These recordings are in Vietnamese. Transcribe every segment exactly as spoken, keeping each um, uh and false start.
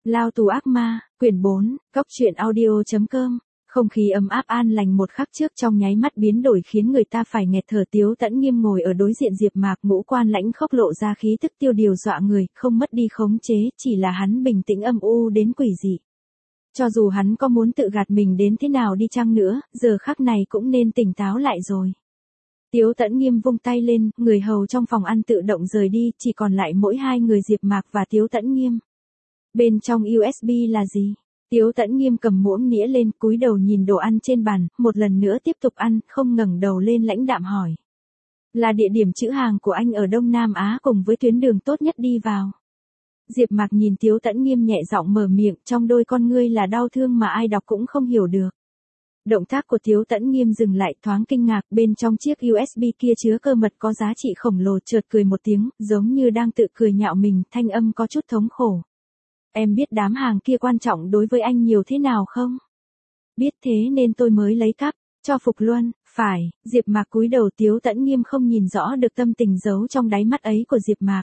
Lao tù ác ma, quyển bốn, Cóc truyện audio chấm com. Không khí ấm áp an lành một khắc trước trong nháy mắt biến đổi khiến người ta phải nghẹt thở. Tiếu Tẫn Nghiêm ngồi ở đối diện Diệp Mạc, ngũ quan lãnh khốc lộ ra khí tức tiêu điều dọa người, không mất đi khống chế, chỉ là hắn bình tĩnh âm u đến quỷ dị. Cho dù hắn có muốn tự gạt mình đến thế nào đi chăng nữa, giờ khắc này cũng nên tỉnh táo lại rồi. Tiếu Tẫn Nghiêm vung tay lên, người hầu trong phòng ăn tự động rời đi, chỉ còn lại mỗi hai người Diệp Mạc và Tiếu Tẫn Nghiêm. Bên trong u ét bê là gì? Tiếu Tẫn Nghiêm cầm muỗng nĩa lên, cúi đầu nhìn đồ ăn trên bàn, một lần nữa tiếp tục ăn, không ngẩng đầu lên lãnh đạm hỏi. Là địa điểm trữ hàng của anh ở Đông Nam Á cùng với tuyến đường tốt nhất đi vào. Diệp Mạc nhìn Tiếu Tẫn Nghiêm nhẹ giọng mở miệng, trong đôi con ngươi là đau thương mà ai đọc cũng không hiểu được. Động tác của Tiếu Tẫn Nghiêm dừng lại, thoáng kinh ngạc, bên trong chiếc u ét bê kia chứa cơ mật có giá trị khổng lồ, chợt cười một tiếng, giống như đang tự cười nhạo mình, thanh âm có chút thống khổ. Em biết đám hàng kia quan trọng đối với anh nhiều thế nào không? Biết thế nên tôi mới lấy cắp, cho Phục Luân, phải. Diệp Mạc cúi đầu. Tiếu Tẫn Nghiêm không nhìn rõ được tâm tình giấu trong đáy mắt ấy của Diệp Mạc.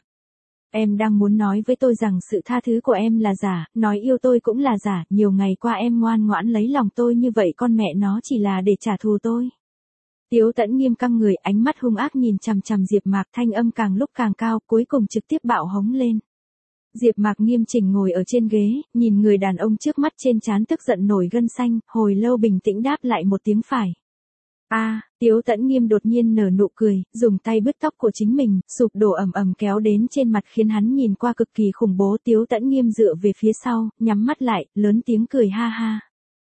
Em đang muốn nói với tôi rằng sự tha thứ của em là giả, nói yêu tôi cũng là giả, nhiều ngày qua em ngoan ngoãn lấy lòng tôi như vậy con mẹ nó chỉ là để trả thù tôi. Tiếu Tẫn Nghiêm căng người, ánh mắt hung ác nhìn chằm chằm Diệp Mạc, thanh âm càng lúc càng cao, cuối cùng trực tiếp bạo hống lên. Diệp Mạc nghiêm chỉnh ngồi ở trên ghế, nhìn người đàn ông trước mắt, trên trán tức giận nổi gân xanh, hồi lâu bình tĩnh đáp lại một tiếng phải. A, à, Tiếu Tẫn Nghiêm đột nhiên nở nụ cười, dùng tay bứt tóc của chính mình, sụp đổ ầm ầm kéo đến trên mặt khiến hắn nhìn qua cực kỳ khủng bố. Tiếu Tẫn Nghiêm dựa về phía sau, nhắm mắt lại, lớn tiếng cười ha ha.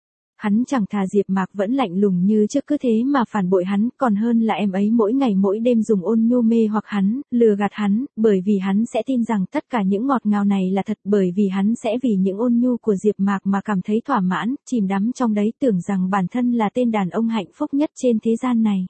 Hắn chẳng thà Diệp Mạc vẫn lạnh lùng như trước, cứ thế mà phản bội hắn, còn hơn là em ấy mỗi ngày mỗi đêm dùng ôn nhu mê hoặc hắn, lừa gạt hắn, bởi vì hắn sẽ tin rằng tất cả những ngọt ngào này là thật, bởi vì hắn sẽ vì những ôn nhu của Diệp Mạc mà cảm thấy thỏa mãn, chìm đắm trong đấy, tưởng rằng bản thân là tên đàn ông hạnh phúc nhất trên thế gian này.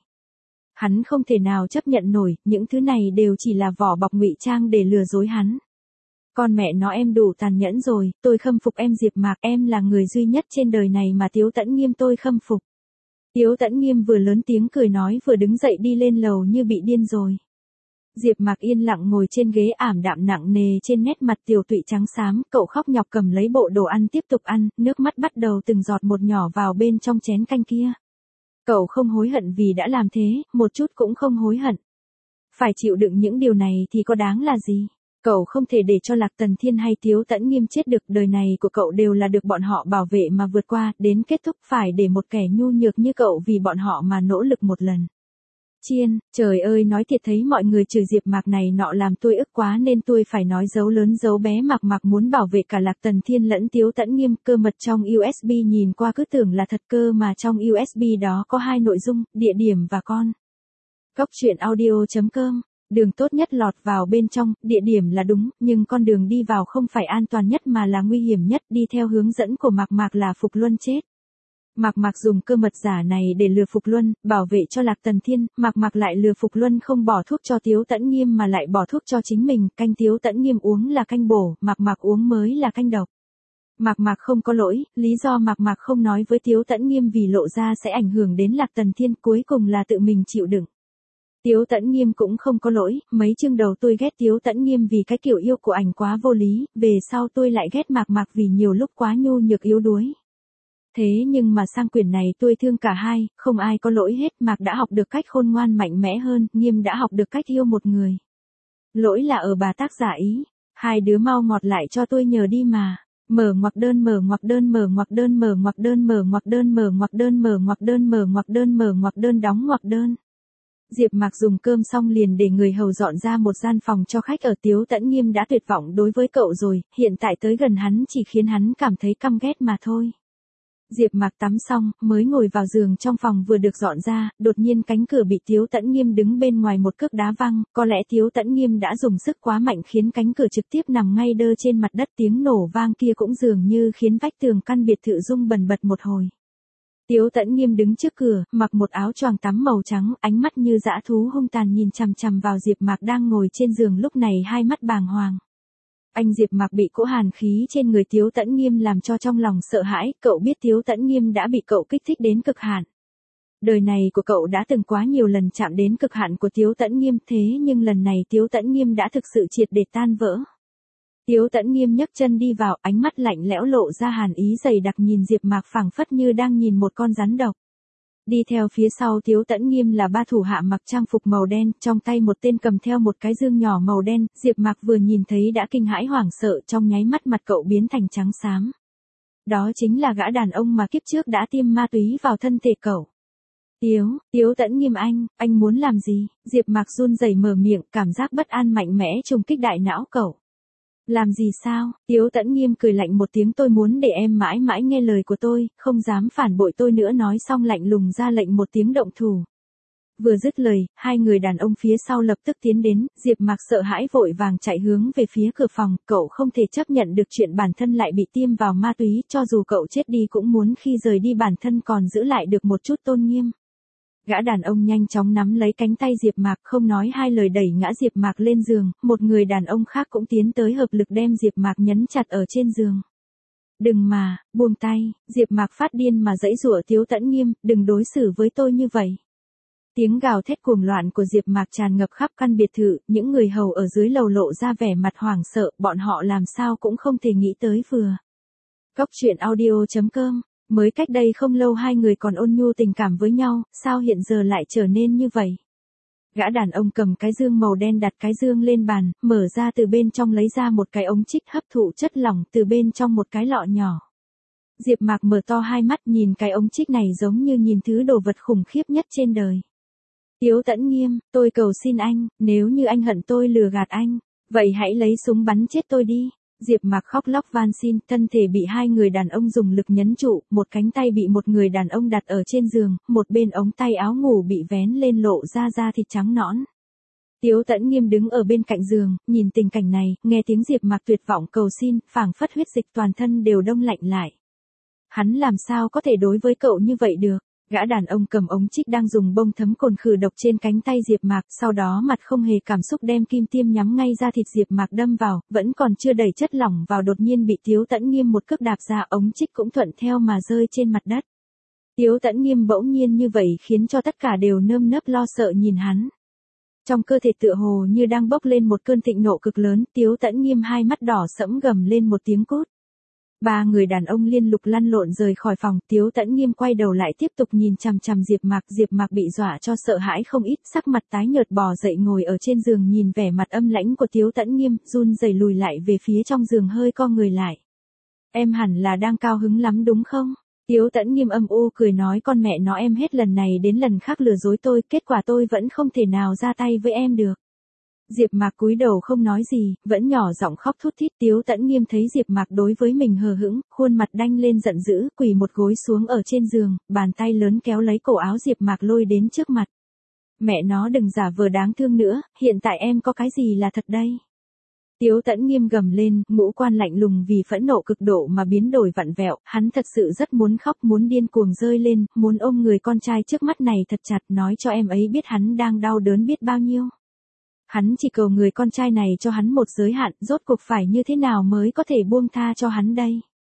Hắn không thể nào chấp nhận nổi, những thứ này đều chỉ là vỏ bọc ngụy trang để lừa dối hắn. Con mẹ nó em đủ tàn nhẫn rồi, tôi khâm phục em Diệp Mạc, em là người duy nhất trên đời này mà Tiếu Tẫn Nghiêm tôi khâm phục. Tiếu Tẫn Nghiêm vừa lớn tiếng cười nói vừa đứng dậy đi lên lầu như bị điên rồi. Diệp Mạc yên lặng ngồi trên ghế ảm đạm nặng nề, trên nét mặt tiều tụy trắng xám, cậu khóc nhọc cầm lấy bộ đồ ăn tiếp tục ăn, nước mắt bắt đầu từng giọt một nhỏ vào bên trong chén canh kia. Cậu không hối hận vì đã làm thế, một chút cũng không hối hận. Phải chịu đựng những điều này thì có đáng là gì? Cậu không thể để cho Lạc Tần Thiên hay Tiếu Tẫn Nghiêm chết được, đời này của cậu đều là được bọn họ bảo vệ mà vượt qua, đến kết thúc phải để một kẻ nhu nhược như cậu vì bọn họ mà nỗ lực một lần. Chiên, trời ơi nói thiệt thấy mọi người chửi Diệp Mạc này nọ làm tôi ức quá nên tôi phải nói dấu lớn dấu bé. Mạc Mạc muốn bảo vệ cả Lạc Tần Thiên lẫn Tiếu Tẫn Nghiêm, cơ mật trong u ét bê nhìn qua cứ tưởng là thật, cơ mà trong u ét bê đó có hai nội dung, địa điểm và con. Cóc truyện audio chấm com. Đường tốt nhất lọt vào bên trong, địa điểm là đúng, nhưng con đường đi vào không phải an toàn nhất mà là nguy hiểm nhất, đi theo hướng dẫn của Mạc Mạc là Phục Luân chết. Mạc Mạc dùng cơ mật giả này để lừa Phục Luân, bảo vệ cho Lạc Tần Thiên, Mạc Mạc lại lừa Phục Luân không bỏ thuốc cho Tiếu Tẫn Nghiêm mà lại bỏ thuốc cho chính mình, canh Tiếu Tẫn Nghiêm uống là canh bổ, Mạc Mạc uống mới là canh độc. Mạc Mạc không có lỗi, lý do Mạc Mạc không nói với Tiếu Tẫn Nghiêm vì lộ ra sẽ ảnh hưởng đến Lạc Tần Thiên, cuối cùng là tự mình chịu đựng. Tiếu Tẫn Nghiêm cũng không có lỗi, mấy chương đầu tôi ghét Tiếu Tẫn Nghiêm vì cái kiểu yêu của ảnh quá vô lý, về sau tôi lại ghét Mạc Mạc vì nhiều lúc quá nhu nhược yếu đuối. Thế nhưng mà sang quyển này tôi thương cả hai, không ai có lỗi hết, Mạc đã học được cách khôn ngoan mạnh mẽ hơn, Nghiêm đã học được cách yêu một người. Lỗi là ở bà tác giả ý, hai đứa mau ngọt lại cho tôi nhờ đi mà. Mở ngoặc đơn mở ngoặc đơn mở ngoặc đơn mở ngoặc đơn mở ngoặc đơn mở ngoặc đơn mở ngoặc đơn mở ngoặc đơn mở ngoặc đơn đóng ngoặc đơn. Diệp Mạc dùng cơm xong liền để người hầu dọn ra một gian phòng cho khách ở. Tiếu Tẫn Nghiêm đã tuyệt vọng đối với cậu rồi, hiện tại tới gần hắn chỉ khiến hắn cảm thấy căm ghét mà thôi. Diệp Mạc tắm xong, mới ngồi vào giường trong phòng vừa được dọn ra, đột nhiên cánh cửa bị Tiếu Tẫn Nghiêm đứng bên ngoài một cước đá văng, có lẽ Tiếu Tẫn Nghiêm đã dùng sức quá mạnh khiến cánh cửa trực tiếp nằm ngay đơ trên mặt đất, tiếng nổ vang kia cũng dường như khiến vách tường căn biệt thự rung bần bật một hồi. Tiếu Tẫn Nghiêm đứng trước cửa, mặc một áo choàng tắm màu trắng, ánh mắt như dã thú hung tàn nhìn chằm chằm vào Diệp Mạc đang ngồi trên giường, lúc này hai mắt bàng hoàng. Anh Diệp Mạc bị cỗ hàn khí trên người Tiếu Tẫn Nghiêm làm cho trong lòng sợ hãi, cậu biết Tiếu Tẫn Nghiêm đã bị cậu kích thích đến cực hạn. Đời này của cậu đã từng quá nhiều lần chạm đến cực hạn của Tiếu Tẫn Nghiêm, thế nhưng lần này Tiếu Tẫn Nghiêm đã thực sự triệt để tan vỡ. Tiếu Tẫn Nghiêm nhấc chân đi vào, ánh mắt lạnh lẽo lộ ra hàn ý dày đặc nhìn Diệp Mạc phảng phất như đang nhìn một con rắn độc. Đi theo phía sau Tiếu Tẫn Nghiêm là ba thủ hạ mặc trang phục màu đen, trong tay một tên cầm theo một cái dương nhỏ màu đen, Diệp Mạc vừa nhìn thấy đã kinh hãi hoảng sợ, trong nháy mắt mặt cậu biến thành trắng xám. Đó chính là gã đàn ông mà kiếp trước đã tiêm ma túy vào thân thể cậu. Tiếu, Tiếu Tẫn Nghiêm anh, anh muốn làm gì? Diệp Mạc run rẩy mở miệng, cảm giác bất an mạnh mẽ trùng kích đại não cậu. Làm gì sao? Tiếu Tẫn Nghiêm cười lạnh một tiếng, tôi muốn để em mãi mãi nghe lời của tôi, không dám phản bội tôi nữa, nói xong lạnh lùng ra lệnh một tiếng động thủ. Vừa dứt lời, hai người đàn ông phía sau lập tức tiến đến, Diệp Mạc sợ hãi vội vàng chạy hướng về phía cửa phòng, cậu không thể chấp nhận được chuyện bản thân lại bị tiêm vào ma túy, cho dù cậu chết đi cũng muốn khi rời đi bản thân còn giữ lại được một chút tôn nghiêm. Gã đàn ông nhanh chóng nắm lấy cánh tay Diệp Mạc, không nói hai lời đẩy ngã Diệp Mạc lên giường, một người đàn ông khác cũng tiến tới hợp lực đem Diệp Mạc nhấn chặt ở trên giường. Đừng mà, buông tay, Diệp Mạc phát điên mà giãy giụa, Tiếu Tẫn Nghiêm, đừng đối xử với tôi như vậy. Tiếng gào thét cuồng loạn của Diệp Mạc tràn ngập khắp căn biệt thự, những người hầu ở dưới lầu lộ ra vẻ mặt hoảng sợ, bọn họ làm sao cũng không thể nghĩ tới vừa. Cốc truyện audio chấm com. Mới cách đây không lâu hai người còn ôn nhu tình cảm với nhau, sao hiện giờ lại trở nên như vậy? Gã đàn ông cầm cái dương màu đen đặt cái dương lên bàn, mở ra từ bên trong lấy ra một cái ống trích hấp thụ chất lỏng từ bên trong một cái lọ nhỏ. Diệp Mạc mở to hai mắt nhìn cái ống trích này giống như nhìn thứ đồ vật khủng khiếp nhất trên đời. Tiếu Tẫn Nghiêm, tôi cầu xin anh, nếu như anh hận tôi lừa gạt anh, vậy hãy lấy súng bắn chết tôi đi. Diệp Mạc khóc lóc van xin, thân thể bị hai người đàn ông dùng lực nhấn trụ, một cánh tay bị một người đàn ông đặt ở trên giường, một bên ống tay áo ngủ bị vén lên lộ ra da thịt trắng nõn. Tiếu Tẫn Nghiêm đứng ở bên cạnh giường, nhìn tình cảnh này, nghe tiếng Diệp Mạc tuyệt vọng cầu xin, phảng phất huyết dịch toàn thân đều đông lạnh lại. Hắn làm sao có thể đối với cậu như vậy được? Gã đàn ông cầm ống trích đang dùng bông thấm cồn khử độc trên cánh tay Diệp Mạc, sau đó mặt không hề cảm xúc đem kim tiêm nhắm ngay ra thịt Diệp Mạc đâm vào, vẫn còn chưa đẩy chất lỏng vào đột nhiên bị Tiếu Tẫn Nghiêm một cước đạp ra, ống trích cũng thuận theo mà rơi trên mặt đất. Tiếu Tẫn Nghiêm bỗng nhiên như vậy khiến cho tất cả đều nơm nớp lo sợ nhìn hắn. Trong cơ thể tựa hồ như đang bốc lên một cơn thịnh nộ cực lớn, Tiếu Tẫn Nghiêm hai mắt đỏ sẫm gầm lên một tiếng cút. Ba người đàn ông liên lục lăn lộn rời khỏi phòng, Tiếu Tẫn Nghiêm quay đầu lại tiếp tục nhìn chằm chằm Diệp Mạc, Diệp Mạc bị dọa cho sợ hãi không ít, sắc mặt tái nhợt bò dậy ngồi ở trên giường nhìn vẻ mặt âm lãnh của Tiếu Tẫn Nghiêm, run rẩy lùi lại về phía trong giường hơi co người lại. Em hẳn là đang cao hứng lắm đúng không? Tiếu Tẫn Nghiêm âm u cười nói, con mẹ nó em hết lần này đến lần khác lừa dối tôi, kết quả tôi vẫn không thể nào ra tay với em được. Diệp Mạc cúi đầu không nói gì, vẫn nhỏ giọng khóc thút thít. Tiếu Tẫn Nghiêm thấy Diệp Mạc đối với mình hờ hững, khuôn mặt đanh lên giận dữ, quỳ một gối xuống ở trên giường, bàn tay lớn kéo lấy cổ áo Diệp Mạc lôi đến trước mặt. Mẹ nó đừng giả vờ đáng thương nữa, hiện tại em có cái gì là thật đây? Tiếu Tẫn Nghiêm gầm lên, ngũ quan lạnh lùng vì phẫn nộ cực độ mà biến đổi vặn vẹo, hắn thật sự rất muốn khóc, muốn điên cuồng rơi lên, muốn ôm người con trai trước mắt này thật chặt, nói cho em ấy biết hắn đang đau đớn biết bao nhiêu. Hắn chỉ cầu người con trai này cho hắn một giới hạn, rốt cuộc phải như thế nào mới có thể buông tha cho hắn đây?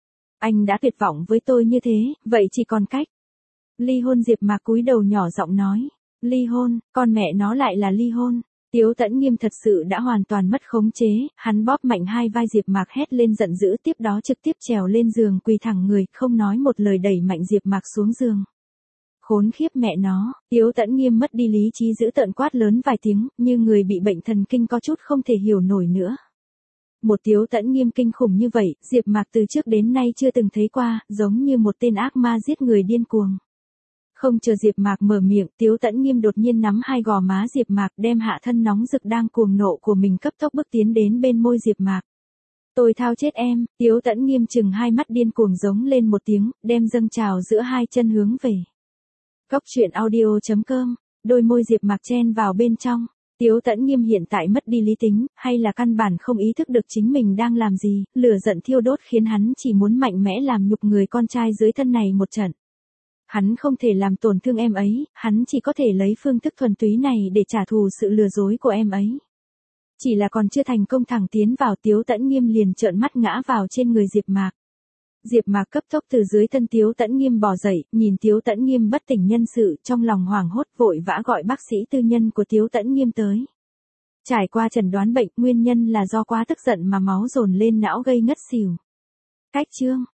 Anh đã tuyệt vọng với tôi như thế, vậy chỉ còn cách ly hôn. Diệp Mạc cúi đầu nhỏ giọng nói, ly hôn, con mẹ nó lại là ly hôn. Tiếu Tẫn Nghiêm thật sự đã hoàn toàn mất khống chế, hắn bóp mạnh hai vai Diệp Mạc hét lên giận dữ, tiếp đó trực tiếp trèo lên giường quỳ thẳng người, không nói một lời đẩy mạnh Diệp Mạc xuống giường. Khốn khiếp mẹ nó, Tiếu Tẫn Nghiêm mất đi lý trí giữ tợn quát lớn vài tiếng, như người bị bệnh thần kinh có chút không thể hiểu nổi nữa. Một Tiếu Tẫn Nghiêm kinh khủng như vậy, Diệp Mạc từ trước đến nay chưa từng thấy qua, giống như một tên ác ma giết người điên cuồng. Không chờ Diệp Mạc mở miệng, Tiếu Tẫn Nghiêm đột nhiên nắm hai gò má Diệp Mạc đem hạ thân nóng rực đang cuồng nộ của mình cấp tốc bước tiến đến bên môi Diệp Mạc. Tôi thao chết em, Tiếu Tẫn Nghiêm chừng hai mắt điên cuồng giống lên một tiếng, đem dâng trào giữa hai chân hướng về. Cốc truyện audio chấm com, đôi môi Diệp Mạc chen vào bên trong. Tiếu Tẫn Nghiêm hiện tại mất đi lý tính, hay là căn bản không ý thức được chính mình đang làm gì, lửa giận thiêu đốt khiến hắn chỉ muốn mạnh mẽ làm nhục người con trai dưới thân này một trận. Hắn không thể làm tổn thương em ấy, hắn chỉ có thể lấy phương thức thuần túy này để trả thù sự lừa dối của em ấy. Chỉ là còn chưa thành công thẳng tiến vào, Tiếu Tẫn Nghiêm liền trợn mắt ngã vào trên người Diệp Mạc. Diệp Mạc cấp tốc từ dưới thân Tiếu Tẫn Nghiêm bò dậy, nhìn Tiếu Tẫn Nghiêm bất tỉnh nhân sự, trong lòng hoảng hốt vội vã gọi bác sĩ tư nhân của Tiếu Tẫn Nghiêm tới. Trải qua chẩn đoán bệnh, nguyên nhân là do quá tức giận mà máu dồn lên não gây ngất xỉu. Cách chương